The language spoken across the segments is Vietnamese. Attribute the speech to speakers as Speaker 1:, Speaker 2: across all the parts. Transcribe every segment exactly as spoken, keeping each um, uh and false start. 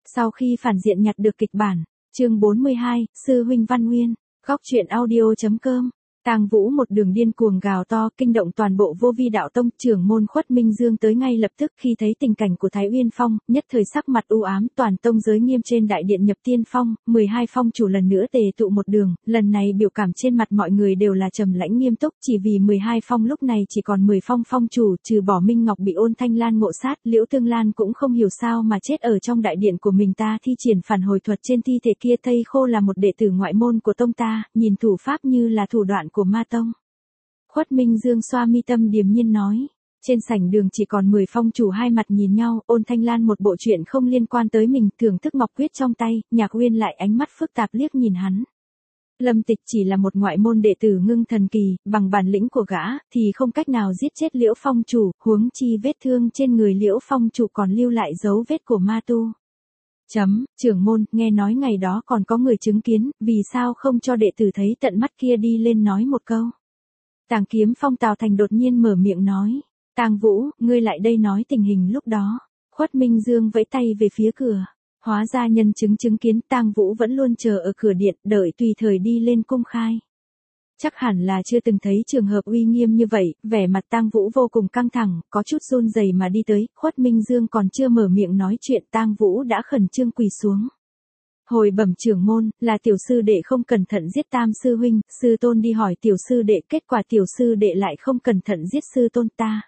Speaker 1: Sau khi phản diện nhặt được kịch bản, chương bốn mươi hai, Sư huynh Văn Nguyên, góc truyện audio.com. Tàng Vũ một đường điên cuồng gào to, kinh động toàn bộ Vô Vi đạo tông. Trưởng môn Khuất Minh Dương tới ngay lập tức, khi thấy tình cảnh của Thái Uyên Phong, nhất thời sắc mặt u ám. Toàn tông giới nghiêm trên đại điện nhập tiên phong, mười hai phong chủ lần nữa tề tụ một đường, lần này biểu cảm trên mặt mọi người đều là trầm lãnh nghiêm túc, chỉ vì mười hai phong lúc này chỉ còn mười phong phong chủ, trừ bỏ Minh Ngọc bị Ôn Thanh Lan ngộ sát, Liễu Tương Lan cũng không hiểu sao mà chết ở trong đại điện của mình ta. Thi triển phản hồi thuật trên thi thể kia, Tây Khô là một đệ tử ngoại môn của tông ta, nhìn thủ pháp như là thủ đoạn của ma tông. Khuất Minh Dương xoa mi tâm điềm nhiên nói. Trên sảnh đường chỉ còn mười phong chủ hai mặt nhìn nhau, Ôn Thanh Lan một bộ chuyện không liên quan tới mình, thưởng thức ngọc quyết trong tay, Nhạc Uyên lại ánh mắt phức tạp liếc nhìn hắn. Lâm Tịch chỉ là một ngoại môn đệ tử ngưng thần kỳ, bằng bản lĩnh của gã, thì không cách nào giết chết Liễu Phong chủ, huống chi vết thương trên người Liễu Phong chủ còn lưu lại dấu vết của ma tu. Chấm, trưởng môn, nghe nói ngày đó còn có người chứng kiến, vì sao không cho đệ tử thấy tận mắt kia đi lên nói một câu. Tàng Kiếm Phong Tào Thành đột nhiên mở miệng nói. Tàng Vũ, ngươi lại đây nói tình hình lúc đó. Khuất Minh Dương vẫy tay về phía cửa. Hóa ra nhân chứng chứng kiến, Tàng Vũ vẫn luôn chờ ở cửa điện, đợi tùy thời đi lên cung khai. Chắc hẳn là chưa từng thấy trường hợp uy nghiêm như vậy, vẻ mặt Tàng Vũ vô cùng căng thẳng, có chút run rẩy mà đi tới. Khuất Minh Dương còn chưa mở miệng nói chuyện, Tàng Vũ đã khẩn trương quỳ xuống. Hồi bẩm trưởng môn, là tiểu sư đệ không cẩn thận giết Tam sư huynh, sư tôn đi hỏi tiểu sư đệ, kết quả tiểu sư đệ lại không cẩn thận giết sư tôn ta.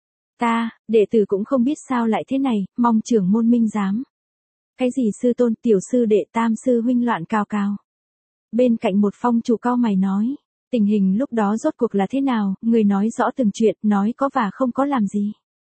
Speaker 1: Ta, đệ tử cũng không biết sao lại thế này, mong trưởng môn minh giám. Cái gì sư tôn, tiểu sư đệ, Tam sư huynh loạn cao cao. Bên cạnh một phong chủ cao mày nói, tình hình lúc đó rốt cuộc là thế nào, người nói rõ từng chuyện, nói có và không có làm gì.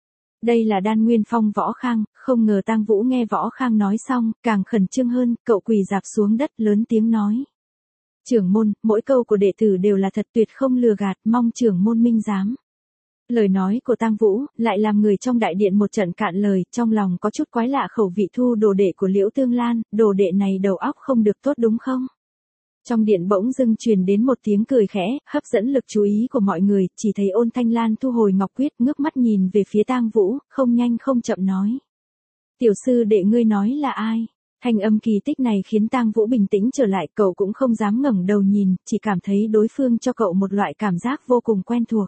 Speaker 1: Đây là Đan Nguyên Phong Võ Khang, không ngờ Tang Vũ nghe Võ Khang nói xong, càng khẩn trương hơn, cậu quỳ rạp xuống đất lớn tiếng nói. Trưởng môn, mỗi câu của đệ tử đều là thật, tuyệt không lừa gạt, mong trưởng môn minh giám. Lời nói của Tang Vũ, lại làm người trong đại điện một trận cạn lời, trong lòng có chút quái lạ. Khẩu vị thu đồ đệ của Liễu Tương Lan, đồ đệ này đầu óc không được tốt đúng không? Trong điện bỗng dưng truyền đến một tiếng cười khẽ, hấp dẫn lực chú ý của mọi người, chỉ thấy Ôn Thanh Lan thu hồi ngọc quyết, ngước mắt nhìn về phía Tang Vũ, không nhanh không chậm nói. Tiểu sư đệ ngươi nói là ai? Thanh âm kỳ tích này khiến Tang Vũ bình tĩnh trở lại, cậu cũng không dám ngẩng đầu nhìn, chỉ cảm thấy đối phương cho cậu một loại cảm giác vô cùng quen thuộc.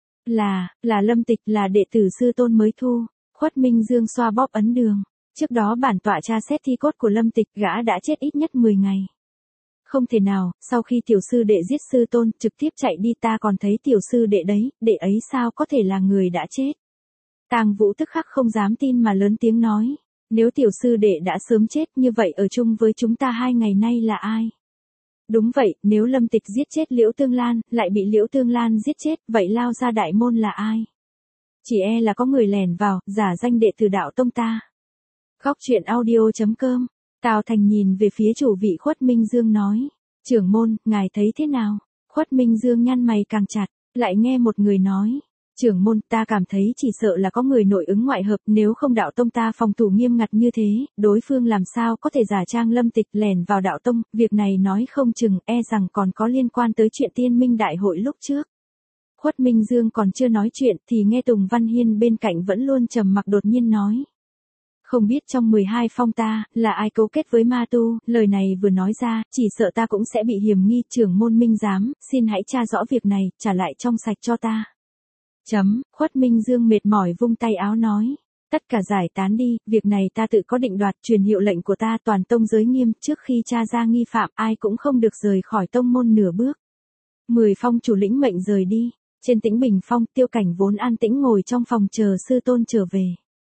Speaker 1: Là, là Lâm Tịch, là đệ tử sư tôn mới thu. Khuất Minh Dương xoa bóp ấn đường. Trước đó bản tọa tra xét thi cốt của Lâm Tịch, gã đã chết ít nhất mười ngày. Không thể nào, sau khi tiểu sư đệ giết sư tôn, trực tiếp chạy đi, ta còn thấy tiểu sư đệ đấy, đệ ấy sao có thể là người đã chết. Tàng Vũ tức khắc không dám tin mà lớn tiếng nói, nếu tiểu sư đệ đã sớm chết như vậy ở chung với chúng ta hai ngày nay là ai? Đúng vậy, nếu Lâm Tịch giết chết Liễu Tương Lan, lại bị Liễu Tương Lan giết chết, vậy lao ra đại môn là ai? Chỉ e là có người lẻn vào, giả danh đệ tử đạo tông ta. Góc truyện audio.com. Tào Thành nhìn về phía chủ vị Khuất Minh Dương nói, trưởng môn, ngài thấy thế nào? Khuất Minh Dương nhăn mày càng chặt, lại nghe một người nói, trưởng môn, ta cảm thấy chỉ sợ là có người nội ứng ngoại hợp, nếu không đạo tông ta phòng thủ nghiêm ngặt như thế, đối phương làm sao có thể giả trang Lâm Tịch lẻn vào đạo tông, việc này nói không chừng, e rằng còn có liên quan tới chuyện tiên minh đại hội lúc trước. Khuất Minh Dương còn chưa nói chuyện, thì nghe Tùng Văn Hiên bên cạnh vẫn luôn trầm mặc đột nhiên nói. Không biết trong mười hai phong ta, là ai cấu kết với ma tu, lời này vừa nói ra, chỉ sợ ta cũng sẽ bị hiểm nghi. Trưởng môn minh giám, xin hãy tra rõ việc này, trả lại trong sạch cho ta. Chấm, Khuất Minh Dương mệt mỏi vung tay áo nói, tất cả giải tán đi, việc này ta tự có định đoạt, truyền hiệu lệnh của ta, toàn tông giới nghiêm, trước khi tra ra nghi phạm, ai cũng không được rời khỏi tông môn nửa bước. Mười phong chủ lĩnh mệnh rời đi, trên Tĩnh Bình Phong, Tiêu Cảnh vốn an tĩnh ngồi trong phòng chờ sư tôn trở về.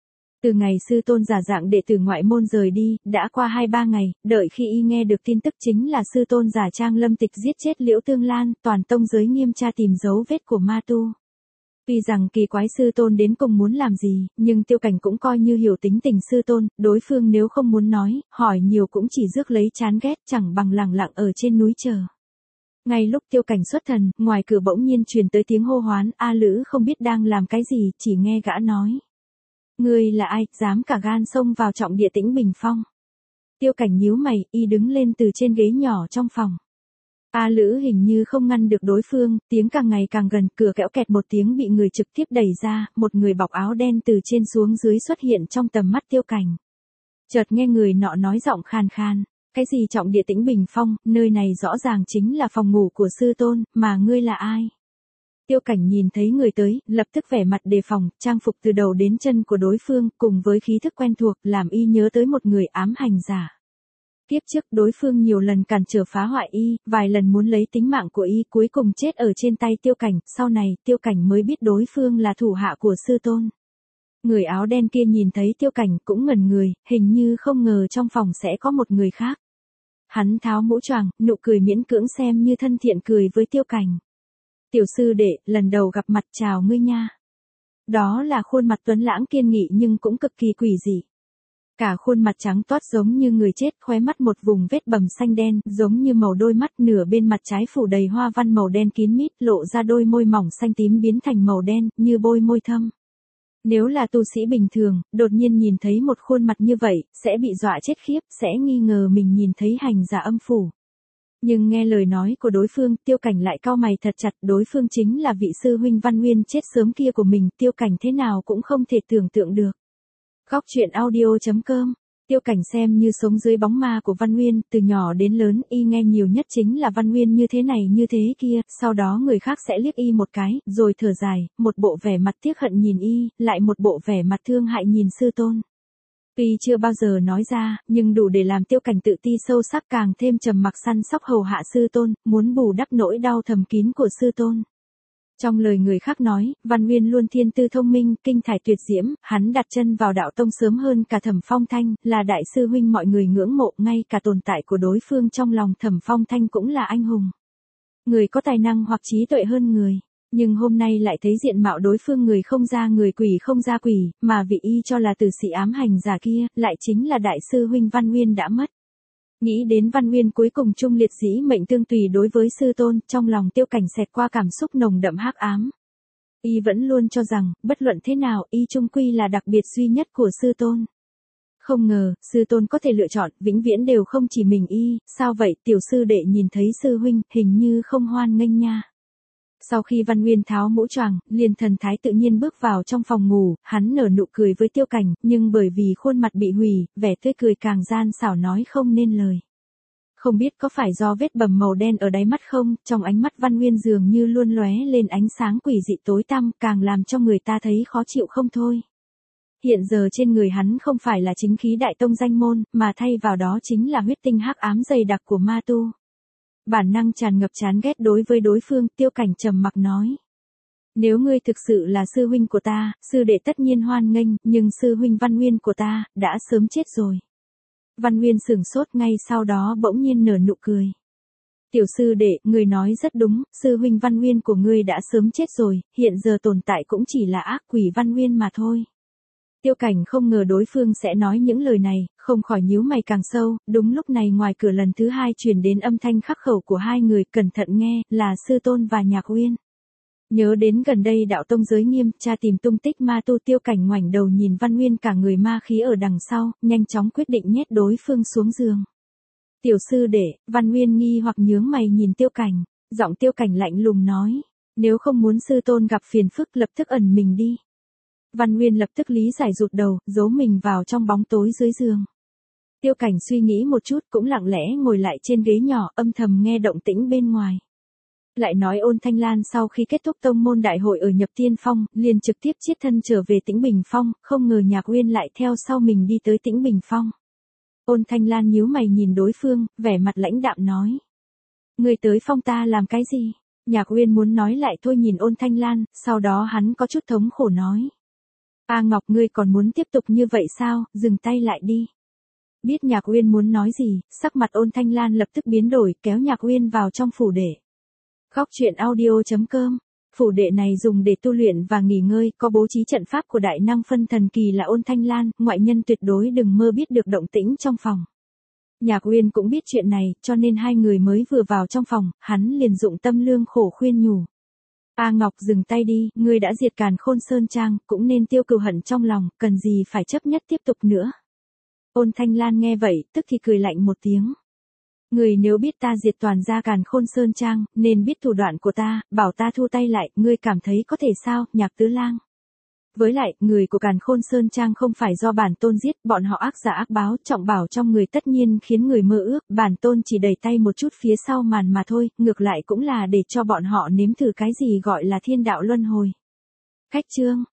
Speaker 1: Từ ngày sư tôn giả dạng đệ tử ngoại môn rời đi, đã qua hai ba ngày, đợi khi y nghe được tin tức chính là sư tôn giả trang Lâm Tịch giết chết Liễu Tương Lan, toàn tông giới nghiêm tra tìm dấu vết của ma tu. Tuy rằng kỳ quái sư tôn đến cùng muốn làm gì, nhưng Tiêu Cảnh cũng coi như hiểu tính tình sư tôn, đối phương nếu không muốn nói, hỏi nhiều cũng chỉ rước lấy chán ghét, chẳng bằng lẳng lặng ở trên núi chờ. Ngay lúc Tiêu Cảnh xuất thần, ngoài cửa bỗng nhiên truyền tới tiếng hô hoán, A Lữ không biết đang làm cái gì, chỉ nghe gã nói. Ngươi là ai, dám cả gan xông vào trọng địa Tĩnh Bình Phong? Tiêu Cảnh nhíu mày, y đứng lên từ trên ghế nhỏ trong phòng. A Lữ hình như không ngăn được đối phương, tiếng càng ngày càng gần, cửa kẽo kẹt một tiếng bị người trực tiếp đẩy ra, một người bọc áo đen từ trên xuống dưới xuất hiện trong tầm mắt Tiêu Cảnh. Chợt nghe người nọ nói giọng khàn khàn, cái gì trọng địa Tĩnh Bình Phong, nơi này rõ ràng chính là phòng ngủ của sư tôn, mà ngươi là ai? Tiêu Cảnh nhìn thấy người tới, lập tức vẻ mặt đề phòng, trang phục từ đầu đến chân của đối phương, cùng với khí thức quen thuộc, làm y nhớ tới một người ám hành giả. Tiếp trước đối phương nhiều lần cản trở phá hoại y, vài lần muốn lấy tính mạng của y, cuối cùng chết ở trên tay Tiêu Cảnh, sau này Tiêu Cảnh mới biết đối phương là thủ hạ của sư tôn. Người áo đen kia nhìn thấy Tiêu Cảnh cũng ngẩn người, hình như không ngờ trong phòng sẽ có một người khác. Hắn tháo mũ choàng, nụ cười miễn cưỡng xem như thân thiện cười với Tiêu Cảnh. Tiểu sư đệ, lần đầu gặp mặt, chào ngươi nha. Đó là khuôn mặt tuấn lãng kiên nghị nhưng cũng cực kỳ quỷ dị. Cả khuôn mặt trắng toát giống như người chết, khóe mắt một vùng vết bầm xanh đen, giống như màu đôi mắt, nửa bên mặt trái phủ đầy hoa văn màu đen kín mít, lộ ra đôi môi mỏng xanh tím biến thành màu đen, như bôi môi thâm. Nếu là tu sĩ bình thường, đột nhiên nhìn thấy một khuôn mặt như vậy, sẽ bị dọa chết khiếp, sẽ nghi ngờ mình nhìn thấy hành giả âm phủ. Nhưng nghe lời nói của đối phương, Tiêu Cảnh lại cau mày thật chặt, đối phương chính là vị sư huynh Văn Nguyên chết sớm kia của mình, Tiêu Cảnh thế nào cũng không thể tưởng tượng được. Góc truyện audio chấm com. Tiêu Cảnh xem như sống dưới bóng ma của Văn Nguyên, từ nhỏ đến lớn y nghe nhiều nhất chính là Văn Nguyên như thế này như thế kia, sau đó người khác sẽ liếc y một cái, rồi thở dài, một bộ vẻ mặt tiếc hận nhìn y, lại một bộ vẻ mặt thương hại nhìn sư tôn. Tuy chưa bao giờ nói ra, nhưng đủ để làm Tiêu Cảnh tự ti sâu sắc, càng thêm trầm mặc săn sóc hầu hạ sư tôn, muốn bù đắp nỗi đau thầm kín của sư tôn. Trong lời người khác nói, Văn Nguyên luôn thiên tư thông minh, kinh thải tuyệt diễm, hắn đặt chân vào đạo tông sớm hơn cả Thẩm Phong Thanh, là đại sư huynh mọi người ngưỡng mộ, ngay cả tồn tại của đối phương trong lòng Thẩm Phong Thanh cũng là anh hùng. Người có tài năng hoặc trí tuệ hơn người. Nhưng hôm nay lại thấy diện mạo đối phương người không ra người quỷ không ra quỷ, mà vị y cho là tử sĩ ám hành giả kia, lại chính là đại sư huynh Văn Nguyên đã mất. Nghĩ đến Văn Nguyên cuối cùng chung liệt dĩ mệnh tương tùy đối với sư tôn, trong lòng Tiêu Cảnh xẹt qua cảm xúc nồng đậm hắc ám. Y vẫn luôn cho rằng, bất luận thế nào, y chung quy là đặc biệt duy nhất của sư tôn. Không ngờ, sư tôn có thể lựa chọn, vĩnh viễn đều không chỉ mình y, sao vậy, tiểu sư đệ nhìn thấy sư huynh, hình như không hoan nghênh nha. Sau khi Văn Nguyên tháo mũ choàng, liền thần thái tự nhiên bước vào trong phòng ngủ, hắn nở nụ cười với Tiêu Cảnh, nhưng bởi vì khuôn mặt bị hủy, vẻ tươi cười càng gian xảo nói không nên lời. Không biết có phải do vết bầm màu đen ở đáy mắt không, trong ánh mắt Văn Nguyên dường như luôn lóe lên ánh sáng quỷ dị tối tăm, càng làm cho người ta thấy khó chịu không thôi. Hiện giờ trên người hắn không phải là chính khí đại tông danh môn, mà thay vào đó chính là huyết tinh hắc ám dày đặc của ma tu. Bản năng tràn ngập chán ghét đối với đối phương, Tiêu Cảnh trầm mặc nói. Nếu ngươi thực sự là sư huynh của ta, sư đệ tất nhiên hoan nghênh, nhưng sư huynh Văn Nguyên của ta, đã sớm chết rồi. Văn Nguyên sửng sốt, ngay sau đó bỗng nhiên nở nụ cười. Tiểu sư đệ, ngươi nói rất đúng, sư huynh Văn Nguyên của ngươi đã sớm chết rồi, hiện giờ tồn tại cũng chỉ là ác quỷ Văn Nguyên mà thôi. Tiêu Cảnh không ngờ đối phương sẽ nói những lời này, không khỏi nhíu mày càng sâu, đúng lúc này ngoài cửa lần thứ hai truyền đến âm thanh khắc khẩu của hai người, cẩn thận nghe, là sư tôn và Nhạc Uyên. Nhớ đến gần đây đạo tông giới nghiêm, tra tìm tung tích ma tu, Tiêu Cảnh ngoảnh đầu nhìn Văn Nguyên cả người ma khí ở đằng sau, nhanh chóng quyết định nhét đối phương xuống giường. Tiểu sư đệ, Văn Nguyên nghi hoặc nhướng mày nhìn Tiêu Cảnh, giọng Tiêu Cảnh lạnh lùng nói, nếu không muốn sư tôn gặp phiền phức lập tức ẩn mình đi. Văn Nguyên lập tức lý giải rụt đầu, giấu mình vào trong bóng tối dưới giường. Tiêu Cảnh suy nghĩ một chút cũng lặng lẽ ngồi lại trên ghế nhỏ, âm thầm nghe động tĩnh bên ngoài. Lại nói Ôn Thanh Lan sau khi kết thúc tông môn đại hội ở Nhập Tiên Phong, liền trực tiếp chiết thân trở về Tĩnh Bình Phong, không ngờ Nhạc Uyên lại theo sau mình đi tới Tĩnh Bình Phong. Ôn Thanh Lan nhíu mày nhìn đối phương, vẻ mặt lãnh đạm nói. Người tới phong ta làm cái gì? Nhạc Uyên muốn nói lại thôi nhìn Ôn Thanh Lan, sau đó hắn có chút thống khổ nói. A Ngọc, ngươi còn muốn tiếp tục như vậy sao, dừng tay lại đi. Biết Nhạc Uyên muốn nói gì, sắc mặt Ôn Thanh Lan lập tức biến đổi, kéo Nhạc Uyên vào trong phủ đệ. Góc truyện audio chấm com. Phủ đệ này dùng để tu luyện và nghỉ ngơi, có bố trí trận pháp của đại năng phân thần kỳ là Ôn Thanh Lan, ngoại nhân tuyệt đối đừng mơ biết được động tĩnh trong phòng. Nhạc Uyên cũng biết chuyện này, cho nên hai người mới vừa vào trong phòng, hắn liền dụng tâm lương khổ khuyên nhủ. A Ngọc, dừng tay đi, ngươi đã diệt Càn Khôn Sơn Trang, cũng nên tiêu cừu hận trong lòng, cần gì phải chấp nhất tiếp tục nữa. Ôn Thanh Lan nghe vậy, tức thì cười lạnh một tiếng. Ngươi nếu biết ta diệt toàn gia Càn Khôn Sơn Trang, nên biết thủ đoạn của ta, bảo ta thu tay lại, ngươi cảm thấy có thể sao, Nhạc Tứ Lang. Với lại, người của Càn Khôn Sơn Trang không phải do bản tôn giết, bọn họ ác giả ác báo, trọng bảo trong người tất nhiên khiến người mơ ước, bản tôn chỉ đẩy tay một chút phía sau màn mà thôi, ngược lại cũng là để cho bọn họ nếm thử cái gì gọi là thiên đạo luân hồi. Khách chương